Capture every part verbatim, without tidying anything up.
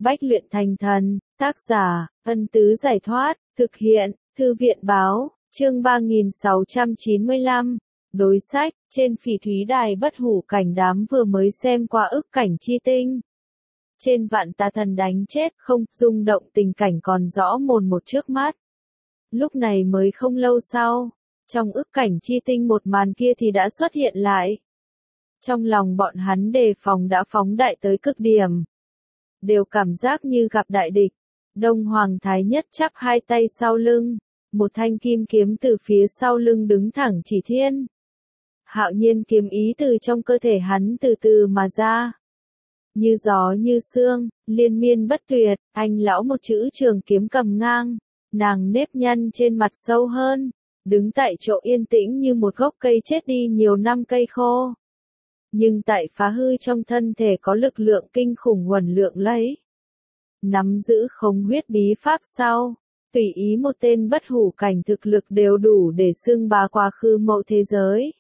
Bách luyện thành thần, tác giả, Ân Tứ Giải Thoát, thực hiện, Thư viện Báo, chương ba nghìn sáu trăm chín mươi lăm. Đối sách, trên Phỉ Thúy Đài bất hủ cảnh đám vừa mới xem qua ức cảnh chi tinh. Trên vạn tà thần đánh chết không, rung động tình cảnh còn rõ mồn một trước mắt. Lúc này mới không lâu sau, trong ức cảnh chi tinh một màn kia thì đã xuất hiện lại. Trong lòng bọn hắn đề phòng đã phóng đại tới cực điểm. Đều cảm giác như gặp đại địch. Đông Hoàng Thái Nhất chắp hai tay sau lưng, một thanh kim kiếm từ phía sau lưng đứng thẳng chỉ thiên. Hạo nhiên kiếm ý từ trong cơ thể hắn từ từ mà ra. Như gió như sương, liên miên bất tuyệt, anh lão một chữ trường kiếm cầm ngang, nàng nếp nhăn trên mặt sâu hơn, đứng tại chỗ yên tĩnh như một gốc cây chết đi nhiều năm cây khô. Nhưng tại phá hư trong thân thể có lực lượng kinh khủng uẩn lượng lấy. Nắm giữ không huyết bí pháp sau, tùy ý một tên bất hủ cảnh thực lực đều đủ để xưng bá quá khứ mậu thế giới.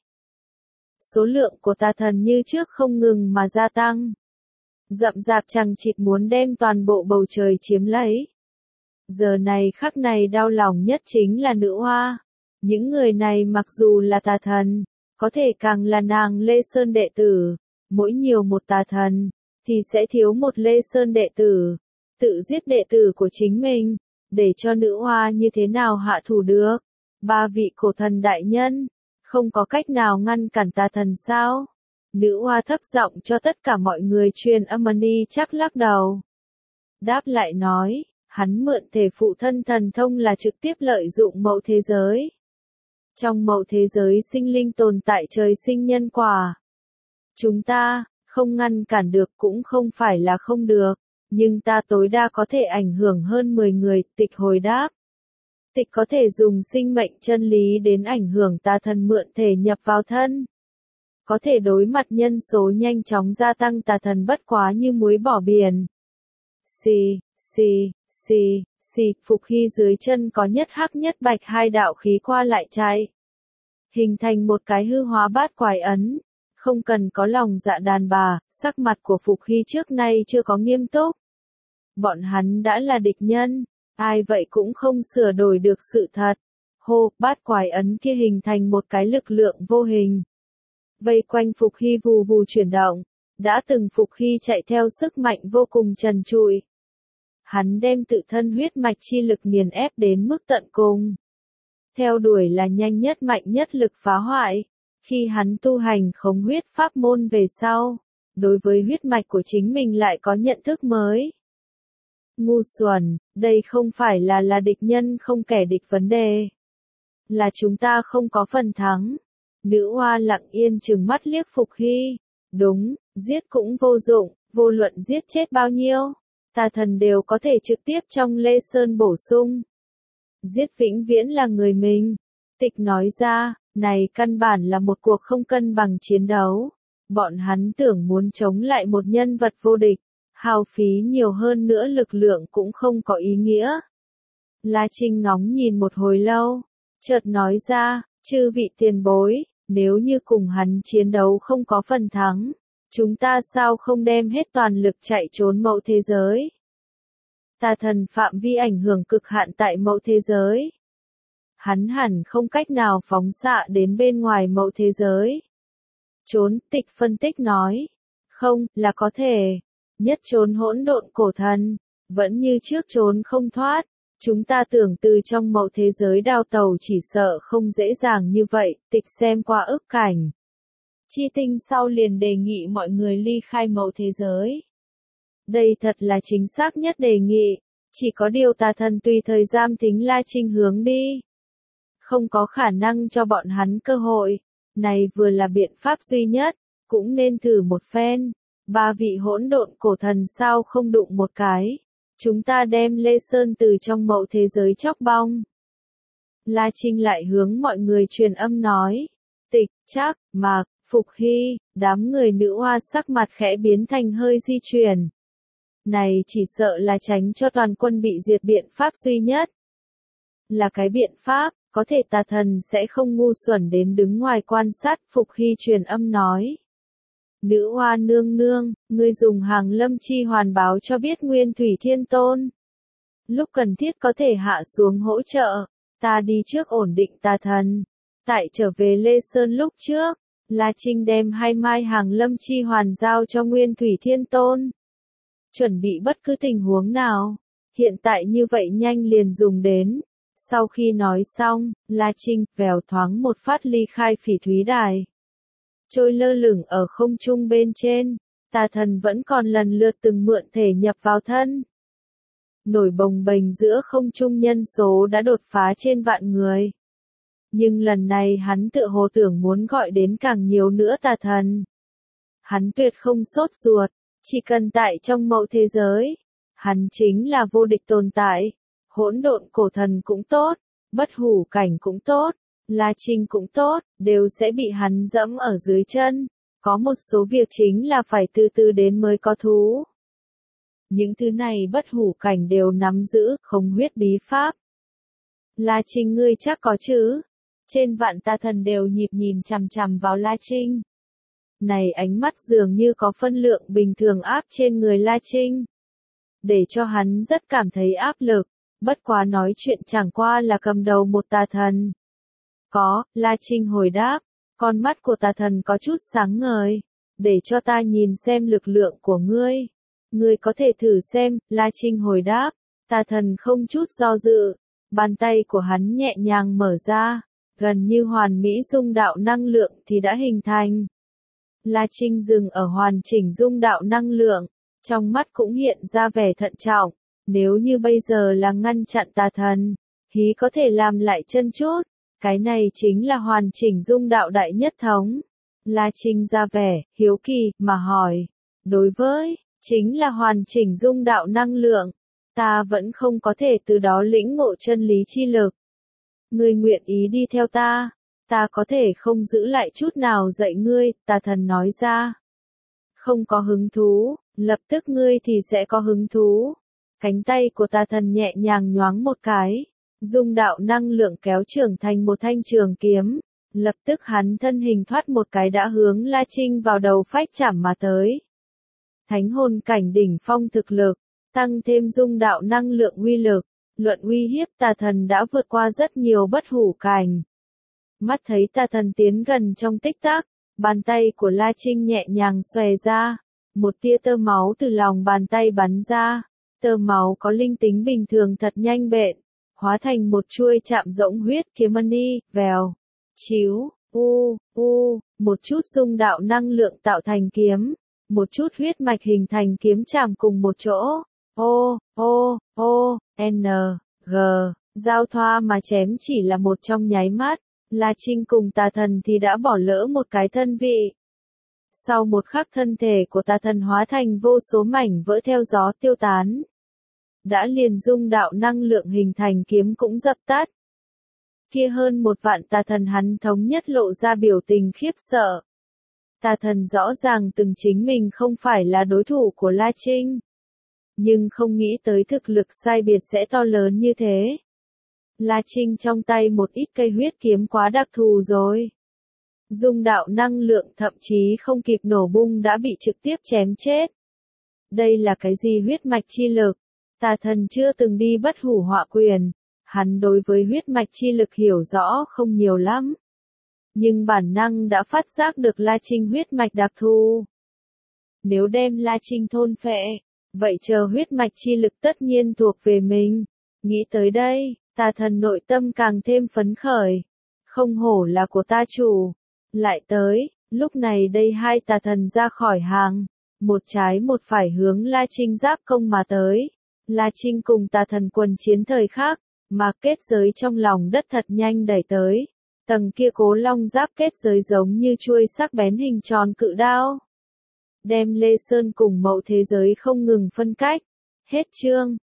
Số lượng của tà thần như trước không ngừng mà gia tăng. Rậm rạp chằng chịt muốn đem toàn bộ bầu trời chiếm lấy. Giờ này khắc này đau lòng nhất chính là nữ hoa. Những người này mặc dù là tà thần, có thể càng là nàng Lê Sơn đệ tử. Mỗi nhiều một tà thần, thì sẽ thiếu một Lê Sơn đệ tử. Tự giết đệ tử của chính mình, để cho nữ hoa như thế nào hạ thủ được. Ba vị cổ thần đại nhân, không có cách nào ngăn cản tà thần sao? Nữ hoa thấp giọng cho tất cả mọi người truyền âm ni chắc lắc đầu. Đáp lại nói, hắn mượn thể phụ thân thần thông là trực tiếp lợi dụng mậu thế giới. Trong mậu thế giới sinh linh tồn tại trời sinh nhân quả. Chúng ta, không ngăn cản được cũng không phải là không được, nhưng ta tối đa có thể ảnh hưởng hơn mười người, Tịch hồi đáp. Tịch có thể dùng sinh mệnh chân lý đến ảnh hưởng tà thần mượn thể nhập vào thân. Có thể đối mặt nhân số nhanh chóng gia tăng tà thần bất quá như muối bỏ biển. Xì, xì, xì, xì, Phục Hy dưới chân có nhất hắc nhất bạch hai đạo khí qua lại chạy. Hình thành một cái hư hóa bát quái ấn. Không cần có lòng dạ đàn bà, sắc mặt của Phục Hy trước nay chưa có nghiêm túc. Bọn hắn đã là địch nhân, ai vậy cũng không sửa đổi được sự thật. Hô, bát quái ấn kia hình thành một cái lực lượng vô hình. Vây quanh Phục Hy vù vù chuyển động, đã từng Phục Hy chạy theo sức mạnh vô cùng trần trụi. Hắn đem tự thân huyết mạch chi lực nghiền ép đến mức tận cùng. Theo đuổi là nhanh nhất mạnh nhất lực phá hoại. Khi hắn tu hành khống huyết pháp môn về sau, đối với huyết mạch của chính mình lại có nhận thức mới. Ngu xuẩn, đây không phải là là địch nhân không kẻ địch vấn đề. Là chúng ta không có phần thắng. Nữ hoa lặng yên trừng mắt liếc Phục Hy. Đúng, giết cũng vô dụng, vô luận giết chết bao nhiêu. Tà thần đều có thể trực tiếp trong Lê Sơn bổ sung. Giết vĩnh viễn là người mình. Tịch nói ra, này căn bản là một cuộc không cân bằng chiến đấu. Bọn hắn tưởng muốn chống lại một nhân vật vô địch. Hao phí nhiều hơn nữa lực lượng cũng không có ý nghĩa. La Trinh ngóng nhìn một hồi lâu. Chợt nói ra, chư vị tiền bối, nếu như cùng hắn chiến đấu không có phần thắng. Chúng ta sao không đem hết toàn lực chạy trốn mậu thế giới? Tà thần phạm vi ảnh hưởng cực hạn tại mậu thế giới. Hắn hẳn không cách nào phóng xạ đến bên ngoài mậu thế giới. Trốn, Tịch phân tích nói. Không, là có thể. Nhất trốn hỗn độn cổ thần, vẫn như trước trốn không thoát. Chúng ta tưởng từ trong mậu thế giới đào tàu chỉ sợ không dễ dàng như vậy. Tịch xem qua ức cảnh chi tinh sau liền đề nghị mọi người ly khai mậu thế giới. Đây thật là chính xác nhất đề nghị. Chỉ có điều tà thần tùy thời giam tính La Trinh hướng đi. Không có khả năng cho bọn hắn cơ hội. Này vừa là biện pháp duy nhất, cũng nên thử một phen. Ba vị hỗn độn cổ thần sao không đụng một cái. Chúng ta đem Lê Sơn từ trong mậu thế giới chóc bong. La Trinh lại hướng mọi người truyền âm nói. Tịch, Trác, Mạc, Phục Hy, đám người nữ hoa sắc mặt khẽ biến thành hơi di chuyển. Này chỉ sợ là tránh cho toàn quân bị diệt biện pháp duy nhất. Là cái biện pháp, có thể tà thần sẽ không ngu xuẩn đến đứng ngoài quan sát, Phục Hy truyền âm nói. Nữ oa nương nương, ngươi dùng hàng lâm chi hoàn báo cho biết Nguyên Thủy Thiên Tôn. Lúc cần thiết có thể hạ xuống hỗ trợ, ta đi trước ổn định tà thần. Tại trở về Lê Sơn lúc trước, La Trinh đem hai mai hàng lâm chi hoàn giao cho Nguyên Thủy Thiên Tôn. Chuẩn bị bất cứ tình huống nào, hiện tại như vậy nhanh liền dùng đến. Sau khi nói xong, La Trinh vèo thoáng một phát ly khai Phỉ Thúy Đài. Trôi lơ lửng ở không trung bên trên, tà thần vẫn còn lần lượt từng mượn thể nhập vào thân. Nổi bồng bềnh giữa không trung nhân số đã đột phá trên vạn người. Nhưng lần này hắn tựa hồ tưởng muốn gọi đến càng nhiều nữa tà thần. Hắn tuyệt không sốt ruột, chỉ cần tại trong mẫu thế giới, hắn chính là vô địch tồn tại. Hỗn độn cổ thần cũng tốt, bất hủ cảnh cũng tốt, La Trinh cũng tốt, đều sẽ bị hắn dẫm ở dưới chân. Có một số việc chính là phải từ từ đến mới có thú. Những thứ này bất hủ cảnh đều nắm giữ, không huyết bí pháp. La Trinh ngươi chắc có chứ? Trên vạn tà thần đều nhịp nhìn chằm chằm vào La Trinh. Này ánh mắt dường như có phân lượng bình thường áp trên người La Trinh. Để cho hắn rất cảm thấy áp lực, bất quá nói chuyện chẳng qua là cầm đầu một tà thần. Có, La Trinh hồi đáp, con mắt của tà thần có chút sáng ngời. Để cho ta nhìn xem lực lượng của ngươi. Ngươi có thể thử xem, La Trinh hồi đáp, tà thần không chút do dự. Bàn tay của hắn nhẹ nhàng mở ra, gần như hoàn mỹ dung đạo năng lượng thì đã hình thành. La Trinh dừng ở hoàn chỉnh dung đạo năng lượng, trong mắt cũng hiện ra vẻ thận trọng. Nếu như bây giờ là ngăn chặn tà thần, hí có thể làm lại chân chút. Cái này chính là hoàn chỉnh dung đạo đại nhất thống. La Trinh ra vẻ, hiếu kỳ, mà hỏi. Đối với, chính là hoàn chỉnh dung đạo năng lượng. Ta vẫn không có thể từ đó lĩnh ngộ chân lý chi lực. Ngươi nguyện ý đi theo ta. Ta có thể không giữ lại chút nào dạy ngươi, tà thần nói ra. Không có hứng thú, lập tức ngươi thì sẽ có hứng thú. Cánh tay của tà thần nhẹ nhàng nhoáng một cái. Dung đạo năng lượng kéo trưởng thành một thanh trường kiếm. Lập tức hắn thân hình thoát một cái đã hướng La Trinh vào đầu phách chảm mà tới. Thánh hồn cảnh đỉnh phong thực lực, tăng thêm dung đạo năng lượng uy lực, luận uy hiếp tà thần đã vượt qua rất nhiều bất hủ cảnh. Mắt thấy tà thần tiến gần trong tích tắc, bàn tay của La Trinh nhẹ nhàng xòe ra, một tia tơ máu từ lòng bàn tay bắn ra, tơ máu có linh tính bình thường thật nhanh bện, hóa thành một chuôi chạm rỗng huyết kiếm mani, vèo, chiếu, u, u, một chút dung đạo năng lượng tạo thành kiếm, một chút huyết mạch hình thành kiếm chạm cùng một chỗ, o, o, o, n, g, giao thoa mà chém chỉ là một trong nháy mắt. La Trinh cùng tà thần thì đã bỏ lỡ một cái thân vị. Sau một khắc thân thể của tà thần hóa thành vô số mảnh vỡ theo gió tiêu tán. Đã liền dung đạo năng lượng hình thành kiếm cũng dập tắt. Kia hơn một vạn tà thần hắn thống nhất lộ ra biểu tình khiếp sợ. Tà thần rõ ràng từng chính mình không phải là đối thủ của La Trinh. Nhưng không nghĩ tới thực lực sai biệt sẽ to lớn như thế. La Trinh trong tay một ít cây huyết kiếm quá đặc thù rồi. Dung đạo năng lượng thậm chí không kịp nổ bung đã bị trực tiếp chém chết. Đây là cái gì huyết mạch chi lực? Tà thần chưa từng đi bất hủ họa quyền. Hắn đối với huyết mạch chi lực hiểu rõ không nhiều lắm. Nhưng bản năng đã phát giác được La Trinh huyết mạch đặc thù. Nếu đem La Trinh thôn phệ, vậy chờ huyết mạch chi lực tất nhiên thuộc về mình. Nghĩ tới đây, tà thần nội tâm càng thêm phấn khởi. Không hổ là của ta chủ. Lại tới, lúc này đây hai tà thần ra khỏi hàng. Một trái một phải hướng La Trinh giáp công mà tới. La Trinh cùng tà thần quần chiến thời khắc, mà kết giới trong lòng đất thật nhanh đẩy tới. Tầng kia cố long giáp kết giới giống như chuôi sắc bén hình tròn cự đao. Đem Lê Sơn cùng mậu thế giới không ngừng phân cách. Hết chương.